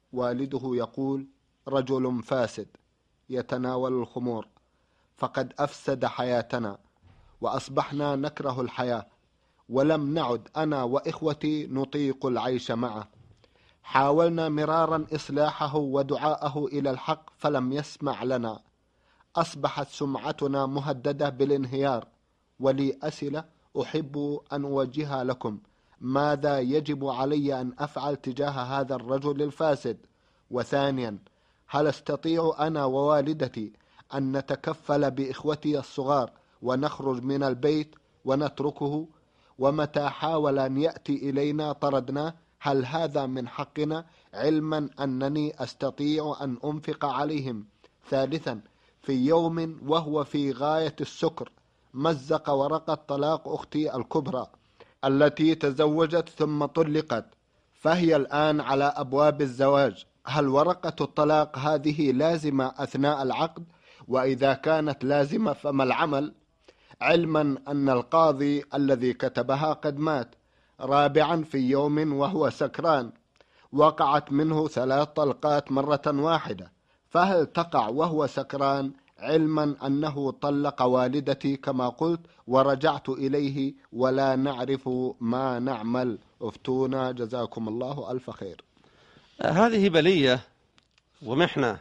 والده يقول: رجل فاسد يتناول الخمور، فقد أفسد حياتنا وأصبحنا نكره الحياة، ولم نعد أنا وإخوتي نطيق العيش معه. حاولنا مرارا إصلاحه ودعاءه إلى الحق فلم يسمع لنا. أصبحت سمعتنا مهددة بالانهيار. ولي أسئلة أحب أن أوجهها لكم. ماذا يجب علي أن أفعل تجاه هذا الرجل الفاسد؟ وثانيا، هل أستطيع أنا ووالدتي أن نتكفل بإخوتي الصغار ونخرج من البيت ونتركه؟ ومتى حاول أن يأتي إلينا طردناه. هل هذا من حقنا، علما أنني أستطيع أن أنفق عليهم؟ ثالثا، في يوم وهو في غاية السكر مزق ورقة طلاق أختي الكبرى التي تزوجت ثم طلقت، فهي الآن على أبواب الزواج. هل ورقة الطلاق هذه لازمة أثناء العقد؟ وإذا كانت لازمة فما العمل، علما أن القاضي الذي كتبها قد مات؟ رابعا، في يوم وهو سكران وقعت منه 3 طلقات مرة واحدة، فهل تقع وهو سكران، علما أنه طلق والدتي كما قلت ورجعت إليه ولا نعرف ما نعمل؟ افتونا جزاكم الله ألف خير. هذه بلية ومحنة،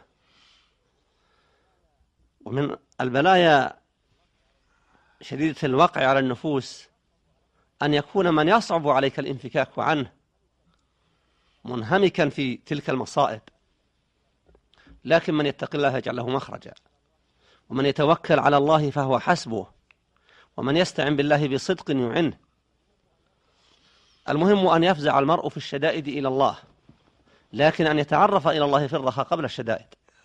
ومن البلايا شديدة الوقع على النفوس أن يكون من يصعب عليك الانفكاك عنه منهمكا في تلك المصائب، لكن من يتق الله يجعل له مخرجا، ومن يتوكل على الله فهو حسبه، ومن يستعن بالله بصدق يعنه. المهم أن يفزع المرء في الشدائد إلى الله، لكن أن يتعرف إلى الله في الرخاء قبل الشدائد،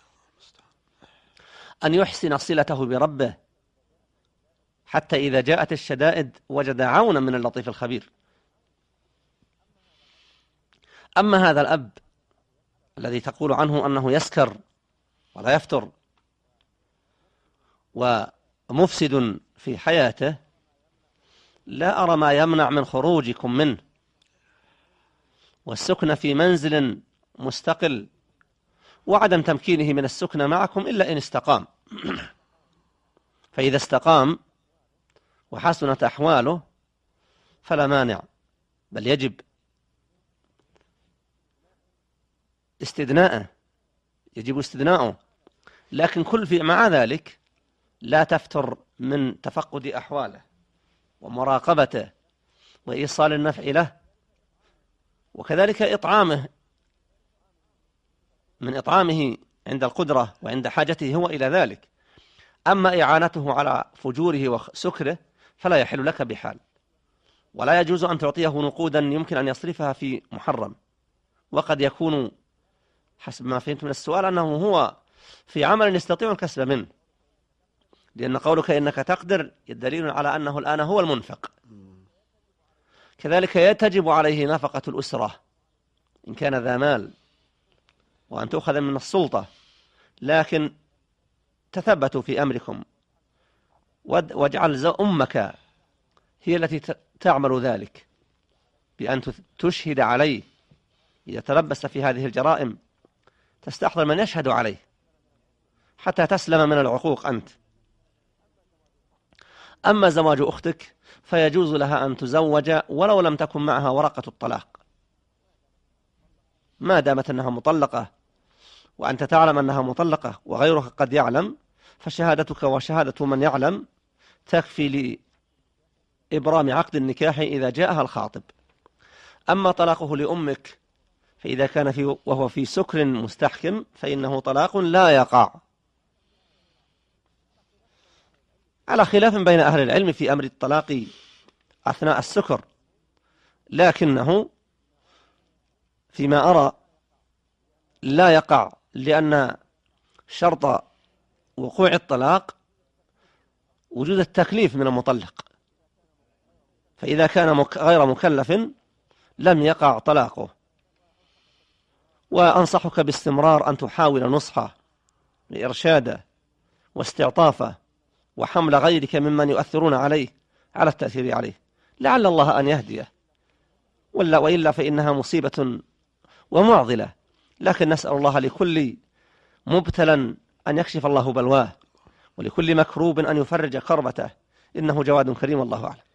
أن يحسن صلته بربه حتى إذا جاءت الشدائد وجد عونا من اللطيف الخبير. أما هذا الأب الذي تقول عنه أنه يسكر ولا يفتر ومفسد في حياته، لا أرى ما يمنع من خروجكم منه والسكن في منزل مستقل وعدم تمكينه من السكن معكم إلا إن استقام. فإذا استقام وحسنت أحواله فلا مانع، بل يجب استدناؤه، لكن كل في مع ذلك لا تفتر من تفقد أحواله ومراقبته وإيصال النفع له، وكذلك إطعامه من إطعامه عند القدرة وعند حاجته هو إلى ذلك. أما إعانته على فجوره وسكره فلا يحل لك بحال، ولا يجوز أن تعطيه نقودا يمكن أن يصرفها في محرم. وقد يكون حسب ما فهمت من السؤال أنه هو في عمل يستطيع الكسب منه، لأن قولك إنك تقدر دليل على أنه الآن هو المنفق. كذلك يتجب عليه نفقة الأسرة إن كان ذا مال وأن تأخذ من السلطة، لكن تثبتوا في أمركم واجعل أمك هي التي تعمل ذلك بأن تشهد عليه إذا تلبس في هذه الجرائم، تستحضر من يشهد عليه حتى تسلم من العقوق أنت. أما زواج أختك فيجوز لها أن تزوج ولو لم تكن معها ورقة الطلاق، ما دامت أنها مطلقة وأنت تعلم أنها مطلقة وغيرك قد يعلم، فشهادتك وشهادة من يعلم تكفي لإبرام عقد النكاح إذا جاءها الخاطب. أما طلاقه لأمك فإذا كان وهو في سكر مستحكم فإنه طلاق لا يقع، على خلاف بين أهل العلم في أمر الطلاق أثناء السكر، لكنه فيما أرى لا يقع، لأن شرط وقوع الطلاق وجود التكليف من المطلق، فإذا كان غير مكلف لم يقع طلاقه. وأنصحك باستمرار أن تحاول نصحه لإرشاده واستعطافه وحمل غيرك ممن يؤثرون عليه على التأثير عليه، لعل الله أن يهديه، وإلا فإنها مصيبة ومعضلة لكن نسأل الله لكل مبتلى أن يكشف الله بلواه، ولكل مكروب أن يفرج كربته، إنه جواد كريم، والله أعلم.